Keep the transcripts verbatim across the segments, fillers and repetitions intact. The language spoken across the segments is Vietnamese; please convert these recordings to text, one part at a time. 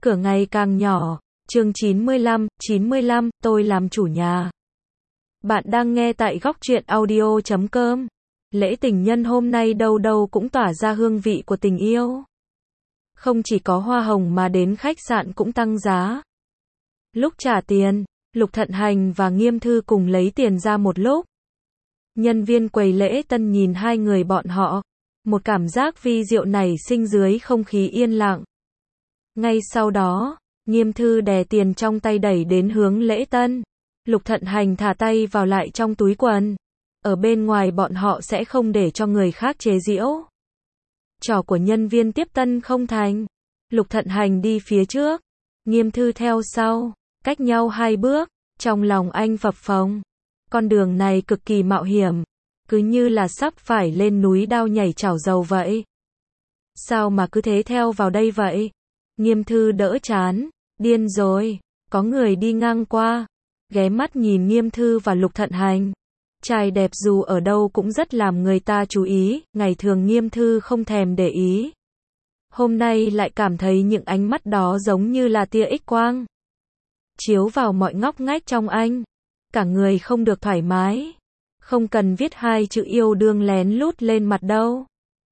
cửa ngày càng nhỏ. Chương chín mươi lăm, chín mươi lăm, tôi làm chủ nhà. Bạn đang nghe tại góc truyện audio chấm com. Lễ tình nhân hôm nay đâu đâu cũng tỏa ra hương vị của tình yêu. Không chỉ có hoa hồng mà đến khách sạn cũng tăng giá. Lúc trả tiền, Lục Thận Hành và Nghiêm Thư cùng lấy tiền ra một lúc. Nhân viên quầy lễ tân nhìn hai người bọn họ. Một cảm giác vi diệu nảy sinh dưới không khí yên lặng. Ngay sau đó, Nghiêm Thư đè tiền trong tay đẩy đến hướng lễ tân. Lục Thận Hành thả tay vào lại trong túi quần. Ở bên ngoài bọn họ sẽ không để cho người khác chế giễu. Trò của nhân viên tiếp tân không thành. Lục Thận Hành đi phía trước. Nghiêm Thư theo sau. Cách nhau hai bước. Trong lòng anh phập phồng. Con đường này cực kỳ mạo hiểm. Cứ như là sắp phải lên núi đao nhảy chảo dầu vậy. Sao mà cứ thế theo vào đây vậy? Nghiêm Thư đỡ chán. Điên rồi. Có người đi ngang qua. Ghé mắt nhìn Nghiêm Thư và Lục Thận Hành. Trai đẹp dù ở đâu cũng rất làm người ta chú ý. Ngày thường Nghiêm Thư không thèm để ý. Hôm nay lại cảm thấy những ánh mắt đó giống như là tia X quang. Chiếu vào mọi ngóc ngách trong anh. Cả người không được thoải mái. Không cần viết hai chữ yêu đương lén lút lên mặt đâu.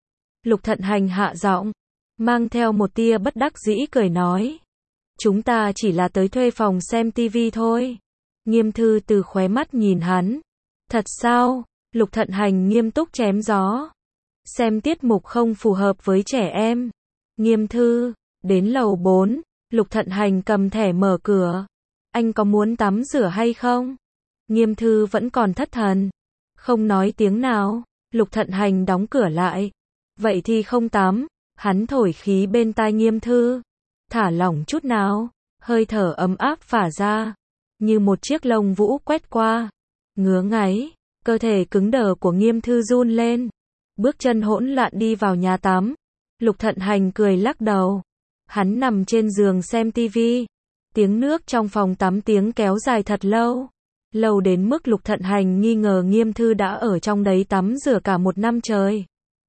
Lục Thận Hành hạ giọng, mang theo một tia bất đắc dĩ cười nói. Chúng ta chỉ là tới thuê phòng xem tivi thôi. Nghiêm Thư từ khóe mắt nhìn hắn. Thật sao? Lục Thận Hành nghiêm túc chém gió. Xem tiết mục không phù hợp với trẻ em. Nghiêm Thư, đến lầu bốn, Lục Thận Hành cầm thẻ mở cửa. Anh có muốn tắm rửa hay không? Nghiêm Thư vẫn còn thất thần. Không nói tiếng nào. Lục Thận Hành đóng cửa lại. Vậy thì không tắm. Hắn thổi khí bên tai Nghiêm Thư. Thả lỏng chút nào. Hơi thở ấm áp phả ra. Như một chiếc lông vũ quét qua. Ngứa ngáy. Cơ thể cứng đờ của Nghiêm Thư run lên. Bước chân hỗn loạn đi vào nhà tắm. Lục Thận Hành cười lắc đầu. Hắn nằm trên giường xem tivi. Tiếng nước trong phòng tắm tiếng kéo dài thật lâu. Lâu đến mức Lục Thận Hành nghi ngờ Nghiêm Thư đã ở trong đấy tắm rửa cả một năm trời.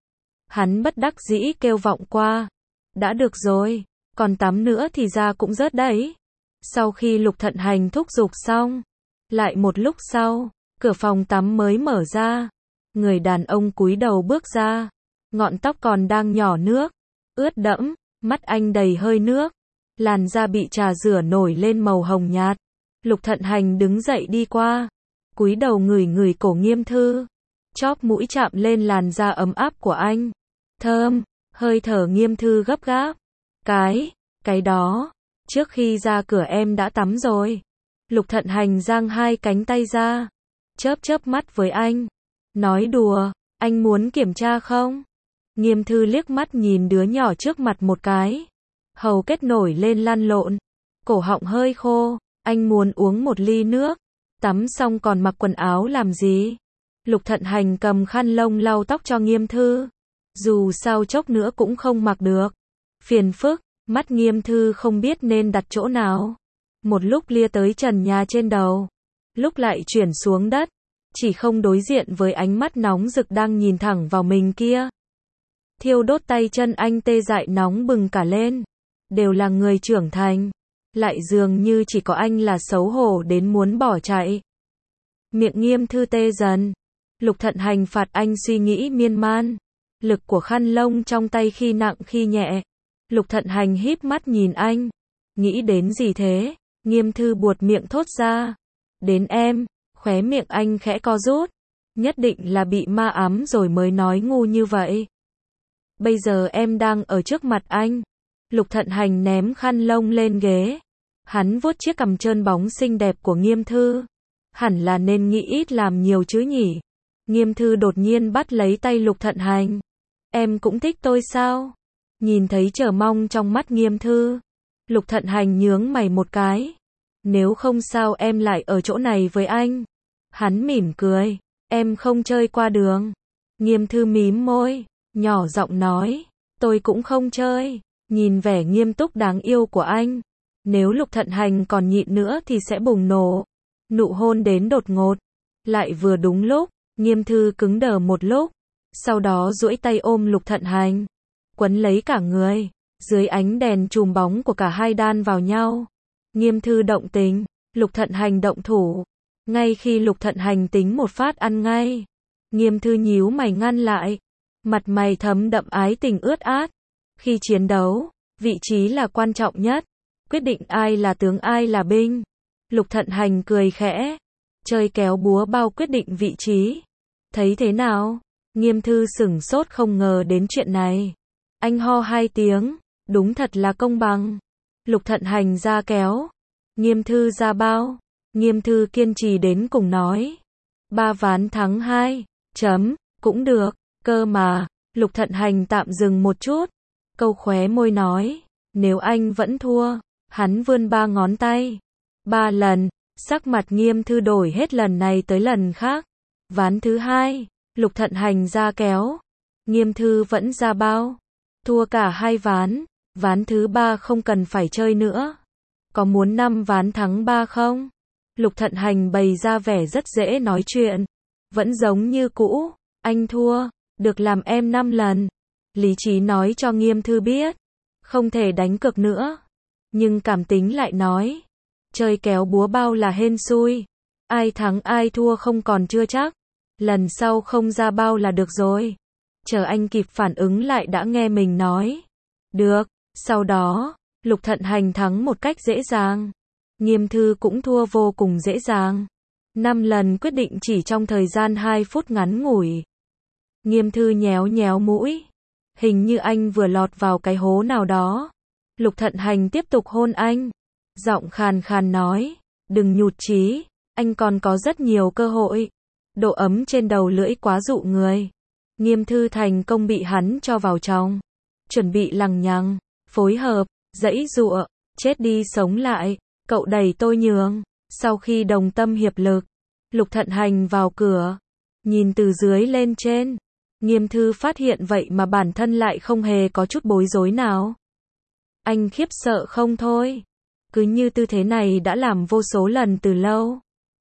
Hắn bất đắc dĩ kêu vọng qua. Đã được rồi, còn tắm nữa thì da cũng rớt đấy. Sau khi Lục Thận Hành thúc giục xong, lại một lúc sau, cửa phòng tắm mới mở ra. Người đàn ông cúi đầu bước ra, ngọn tóc còn đang nhỏ nước, ướt đẫm, mắt anh đầy hơi nước, làn da bị trà rửa nổi lên màu hồng nhạt. Lục Thận Hành đứng dậy đi qua, cúi đầu ngửi ngửi cổ Nghiêm Thư, chóp mũi chạm lên làn da ấm áp của anh. Thơm, hơi thở Nghiêm Thư gấp gáp. Cái, cái đó, trước khi ra cửa em đã tắm rồi. Lục Thận Hành giang hai cánh tay ra, chớp chớp mắt với anh. Nói đùa, anh muốn kiểm tra không? Nghiêm Thư liếc mắt nhìn đứa nhỏ trước mặt một cái. Hầu kết nổi lên lăn lộn, cổ họng hơi khô. Anh muốn uống một ly nước. Tắm xong còn mặc quần áo làm gì? Lục Thận Hành cầm khăn lông lau tóc cho Nghiêm Thư. Dù sao chốc nữa cũng không mặc được. Phiền phức, mắt Nghiêm Thư không biết nên đặt chỗ nào. Một lúc lia tới trần nhà trên đầu. Lúc lại chuyển xuống đất. Chỉ không đối diện với ánh mắt nóng rực đang nhìn thẳng vào mình kia. Thiêu đốt tay chân anh tê dại nóng bừng cả lên. Đều là người trưởng thành. Lại dường như chỉ có anh là xấu hổ đến muốn bỏ chạy. Miệng Nghiêm Thư tê dần. Lục Thận Hành phạt anh suy nghĩ miên man. Lực của khăn lông trong tay khi nặng khi nhẹ. Lục Thận Hành híp mắt nhìn anh. Nghĩ đến gì thế? Nghiêm Thư buột miệng thốt ra. Đến em. Khóe miệng anh khẽ co rút. Nhất định là bị ma ám rồi mới nói ngu như vậy. Bây giờ em đang ở trước mặt anh. Lục Thận Hành ném khăn lông lên ghế. Hắn vuốt chiếc cằm trơn bóng xinh đẹp của Nghiêm Thư. Hẳn là nên nghĩ ít làm nhiều chứ nhỉ. Nghiêm Thư đột nhiên bắt lấy tay Lục Thận Hành. Em cũng thích tôi sao? Nhìn thấy chờ mong trong mắt Nghiêm Thư. Lục Thận Hành nhướng mày một cái. Nếu không sao em lại ở chỗ này với anh. Hắn mỉm cười. Em không chơi qua đường. Nghiêm Thư mím môi, nhỏ giọng nói. Tôi cũng không chơi. Nhìn vẻ nghiêm túc đáng yêu của anh. Nếu Lục Thận Hành còn nhịn nữa thì sẽ bùng nổ. Nụ hôn đến đột ngột. Lại vừa đúng lúc. Nghiêm Thư cứng đờ một lúc. Sau đó duỗi tay ôm Lục Thận Hành. Quấn lấy cả người. Dưới ánh đèn chùm bóng của cả hai đan vào nhau. Nghiêm Thư động tình, Lục Thận Hành động thủ. Ngay khi Lục Thận Hành tính một phát ăn ngay, Nghiêm Thư nhíu mày ngăn lại. Mặt mày thấm đậm ái tình ướt át. Khi chiến đấu, vị trí là quan trọng nhất. Quyết định ai là tướng ai là binh. Lục Thận Hành cười khẽ. Chơi kéo búa bao quyết định vị trí. Thấy thế nào? Nghiêm Thư sửng sốt không ngờ đến chuyện này. Anh ho hai tiếng. Đúng thật là công bằng. Lục Thận Hành ra kéo. Nghiêm Thư ra bao. Nghiêm Thư kiên trì đến cùng nói. Ba ván thắng hai. Chấm. Cũng được. Cơ mà. Lục Thận Hành tạm dừng một chút. Câu khóe môi nói. Nếu anh vẫn thua. Hắn vươn ba ngón tay. Ba lần. Sắc mặt Nghiêm Thư đổi hết lần này tới lần khác. Ván thứ hai. Lục Thận Hành ra kéo. Nghiêm Thư vẫn ra bao. Thua cả hai ván. Ván thứ ba không cần phải chơi nữa. Có muốn năm ván thắng ba không? Lục Thận Hành bày ra vẻ rất dễ nói chuyện. Vẫn giống như cũ. Anh thua. Được làm em năm lần. Lý trí nói cho Nghiêm Thư biết. Không thể đánh cược nữa. Nhưng cảm tính lại nói. Chơi kéo búa bao là hên xui. Ai thắng ai thua không còn chưa chắc. Lần sau không ra bao là được rồi. Chờ anh kịp phản ứng lại đã nghe mình nói. Được. Sau đó, Lục Thận Hành thắng một cách dễ dàng. Nghiêm Thư cũng thua vô cùng dễ dàng. Năm lần quyết định chỉ trong thời gian hai phút ngắn ngủi. Nghiêm Thư nhéo nhéo mũi. Hình như anh vừa lọt vào cái hố nào đó. Lục Thận Hành tiếp tục hôn anh. Giọng khàn khàn nói. Đừng nhụt chí. Anh còn có rất nhiều cơ hội. Độ ấm trên đầu lưỡi quá dụ người. Nghiêm Thư thành công bị hắn cho vào trong. Chuẩn bị lằng nhằng. Phối hợp. Giãy giụa. Chết đi sống lại. Cậu đẩy tôi nhường. Sau khi đồng tâm hiệp lực. Lục Thận Hành vào cửa. Nhìn từ dưới lên trên. Nghiêm Thư phát hiện vậy mà bản thân lại không hề có chút bối rối nào. Anh khiếp sợ không thôi. Cứ như tư thế này đã làm vô số lần từ lâu.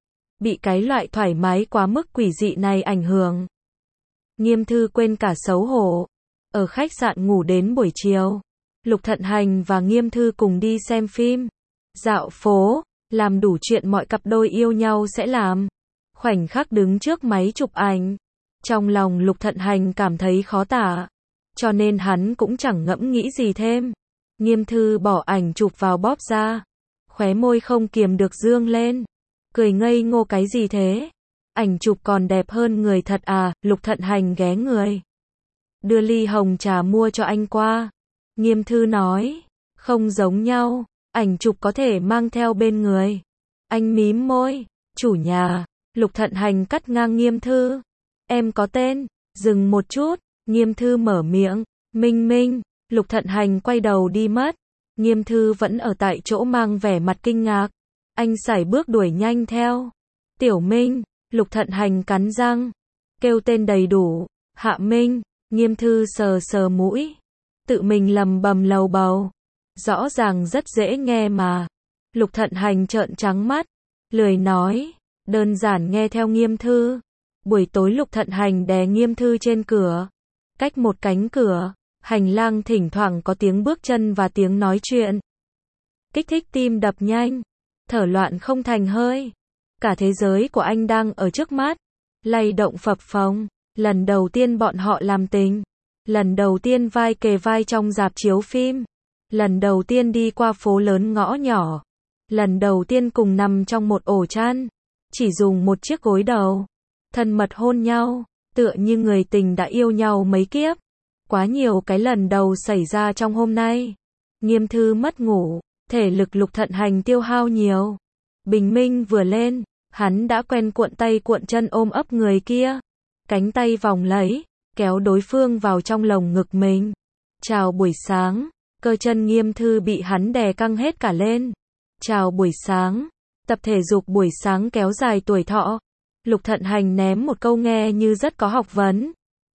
Bị cái loại thoải mái quá mức quỷ dị này ảnh hưởng. Nghiêm Thư quên cả xấu hổ. Ở khách sạn ngủ đến buổi chiều. Lục Thận Hành và Nghiêm Thư cùng đi xem phim. Dạo phố. Làm đủ chuyện mọi cặp đôi yêu nhau sẽ làm. Khoảnh khắc đứng trước máy chụp ảnh. Trong lòng Lục Thận Hành cảm thấy khó tả. Cho nên hắn cũng chẳng ngẫm nghĩ gì thêm. Nghiêm Thư bỏ ảnh chụp vào bóp ra. Khóe môi không kiềm được dương lên. Cười ngây ngô cái gì thế? Ảnh chụp còn đẹp hơn người thật à? Lục Thận Hành ghé người. Đưa ly hồng trà mua cho anh qua. Nghiêm Thư nói. Không giống nhau. Ảnh chụp có thể mang theo bên người. Anh mím môi. Chủ nhà. Lục Thận Hành cắt ngang Nghiêm Thư. Em có tên. Dừng một chút. Nghiêm Thư mở miệng. Minh Minh. Lục Thận Hành quay đầu đi mất. Nghiêm Thư vẫn ở tại chỗ mang vẻ mặt kinh ngạc. Anh sải bước đuổi nhanh theo. Tiểu Minh. Lục Thận Hành cắn răng. Kêu tên đầy đủ. Hạ Minh. Nghiêm Thư sờ sờ mũi. Tự mình lầm bầm lầu bầu. Rõ ràng rất dễ nghe mà. Lục Thận Hành trợn trắng mắt. Lười nói. Đơn giản nghe theo Nghiêm Thư. Buổi tối Lục Thận Hành đè Nghiêm Thư trên cửa. Cách một cánh cửa. Hành lang thỉnh thoảng có tiếng bước chân và tiếng nói chuyện. Kích thích tim đập nhanh. Thở loạn không thành hơi. Cả thế giới của anh đang ở trước mắt. Lay động phập phồng. Lần đầu tiên bọn họ làm tình. Lần đầu tiên vai kề vai trong rạp chiếu phim. Lần đầu tiên đi qua phố lớn ngõ nhỏ. Lần đầu tiên cùng nằm trong một ổ chăn. Chỉ dùng một chiếc gối đầu. Thân mật hôn nhau. Tựa như người tình đã yêu nhau mấy kiếp. Quá nhiều cái lần đầu xảy ra trong hôm nay. Nghiêm Thư mất ngủ. Thể lực Lục Thận Hành tiêu hao nhiều. Bình minh vừa lên. Hắn đã quen cuộn tay cuộn chân ôm ấp người kia. Cánh tay vòng lấy. Kéo đối phương vào trong lồng ngực mình. Chào buổi sáng. Cơ chân Nghiêm Thư bị hắn đè căng hết cả lên. Chào buổi sáng. Tập thể dục buổi sáng kéo dài tuổi thọ. Lục Thận Hành ném một câu nghe như rất có học vấn.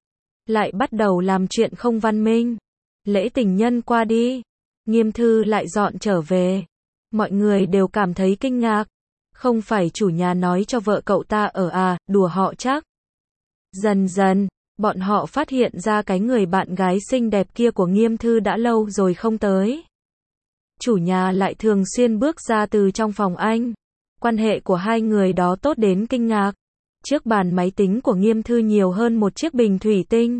Lại bắt đầu làm chuyện không văn minh. Lễ tình nhân qua đi. Nghiêm Thư lại dọn trở về. Mọi người đều cảm thấy kinh ngạc. Không phải chủ nhà nói cho vợ cậu ta ở à, đùa họ chắc. Dần dần, Bọn họ phát hiện ra cái người bạn gái xinh đẹp kia của Nghiêm Thư đã lâu rồi không tới. Chủ nhà lại thường xuyên bước ra từ trong phòng anh. Quan hệ của hai người đó tốt đến kinh ngạc. Trước bàn máy tính của Nghiêm Thư nhiều hơn một chiếc bình thủy tinh.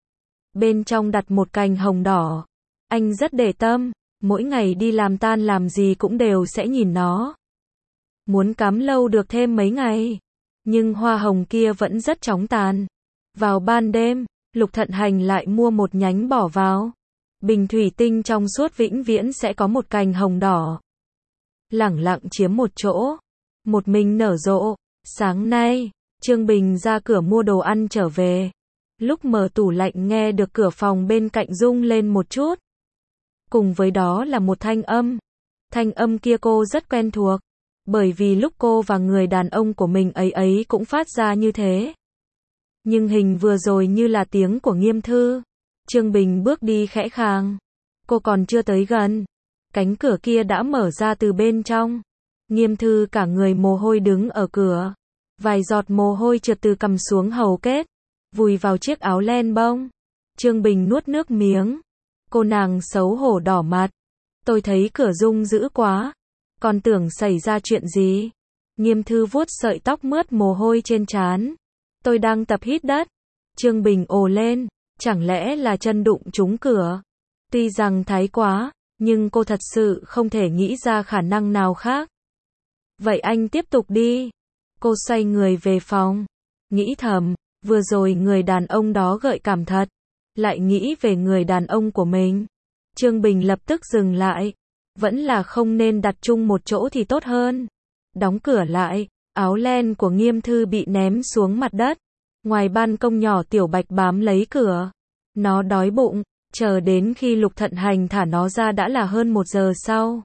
Bên trong đặt một cành hồng đỏ. Anh rất để tâm, mỗi ngày đi làm tan làm gì cũng đều sẽ nhìn nó. Muốn cắm lâu được thêm mấy ngày. Nhưng hoa hồng kia vẫn rất chóng tàn. Vào ban đêm, Lục Thận Hành lại mua một nhánh bỏ vào. Bình thủy tinh trong suốt vĩnh viễn sẽ có một cành hồng đỏ. Lẳng lặng chiếm một chỗ. Một mình nở rộ. Sáng nay, Trương Bình ra cửa mua đồ ăn trở về. Lúc mở tủ lạnh nghe được cửa phòng bên cạnh rung lên một chút. Cùng với đó là một thanh âm. Thanh âm kia cô rất quen thuộc. Bởi vì lúc cô và người đàn ông của mình ấy ấy cũng phát ra như thế. Nhưng hình vừa rồi như là tiếng của Nghiêm Thư. Trương Bình bước đi khẽ khàng. Cô còn chưa tới gần. Cánh cửa kia đã mở ra từ bên trong. Nghiêm Thư cả người mồ hôi đứng ở cửa. Vài giọt mồ hôi trượt từ cằm xuống hầu kết. Vùi vào chiếc áo len bông. Trương Bình nuốt nước miếng. Cô nàng xấu hổ đỏ mặt. Tôi thấy cửa rung dữ quá. Còn tưởng xảy ra chuyện gì. Nghiêm Thư vuốt sợi tóc mướt mồ hôi trên trán. Tôi đang tập hít đất. Trương Bình ồ lên. Chẳng lẽ là chân đụng trúng cửa. Tuy rằng thái quá, nhưng cô thật sự không thể nghĩ ra khả năng nào khác. Vậy anh tiếp tục đi. Cô xoay người về phòng. Nghĩ thầm, vừa rồi người đàn ông đó gợi cảm thật. Lại nghĩ về người đàn ông của mình. Trương Bình lập tức dừng lại. Vẫn là không nên đặt chung một chỗ thì tốt hơn. Đóng cửa lại, áo len của Nghiêm Thư bị ném xuống mặt đất. Ngoài ban công nhỏ Tiểu Bạch bám lấy cửa. Nó đói bụng, chờ đến khi Lục Thận Hành thả nó ra đã là hơn một giờ sau.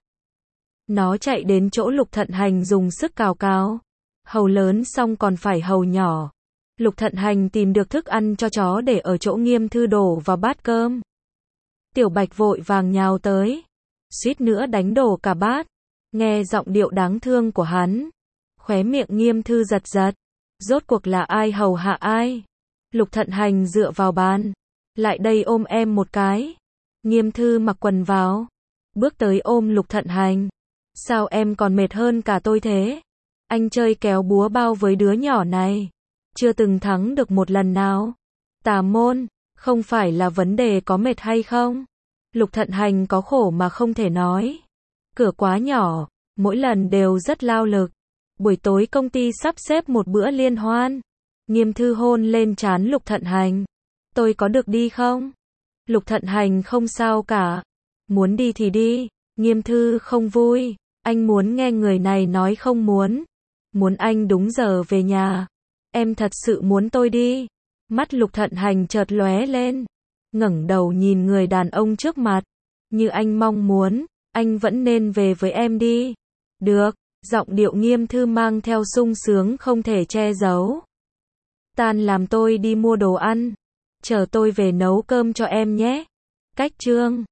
Nó chạy đến chỗ Lục Thận Hành dùng sức cào cào. Hầu lớn xong còn phải hầu nhỏ. Lục Thận Hành tìm được thức ăn cho chó để ở chỗ Nghiêm Thư đổ vào bát cơm. Tiểu Bạch vội vàng nhào tới. Suýt nữa đánh đổ cả bát. Nghe giọng điệu đáng thương của hắn. Khóe miệng Nghiêm Thư giật giật. Rốt cuộc là ai hầu hạ ai? Lục Thận Hành dựa vào bàn. Lại đây ôm em một cái. Nghiêm Thư mặc quần vào. Bước tới ôm Lục Thận Hành. Sao em còn mệt hơn cả tôi thế? Anh chơi kéo búa bao với đứa nhỏ này. Chưa từng thắng được một lần nào. Tà môn, không phải là vấn đề có mệt hay không. Lục Thận Hành có khổ mà không thể nói. Cửa quá nhỏ, mỗi lần đều rất lao lực. Buổi tối công ty sắp xếp một bữa liên hoan. Nghiêm Thư hôn lên trán Lục Thận Hành. Tôi có được đi không? Lục Thận Hành không sao cả. Muốn đi thì đi. Nghiêm Thư không vui. Anh muốn nghe người này nói không muốn. Muốn anh đúng giờ về nhà. Em thật sự muốn tôi đi. Mắt Lục Thận Hành chợt lóe lên. Ngẩng đầu nhìn người đàn ông trước mặt. Như anh mong muốn, anh vẫn nên về với em đi. Được, giọng điệu Nghiêm Thư mang theo sung sướng không thể che giấu. Tan làm tôi đi mua đồ ăn. Chờ tôi về nấu cơm cho em nhé. Cách chương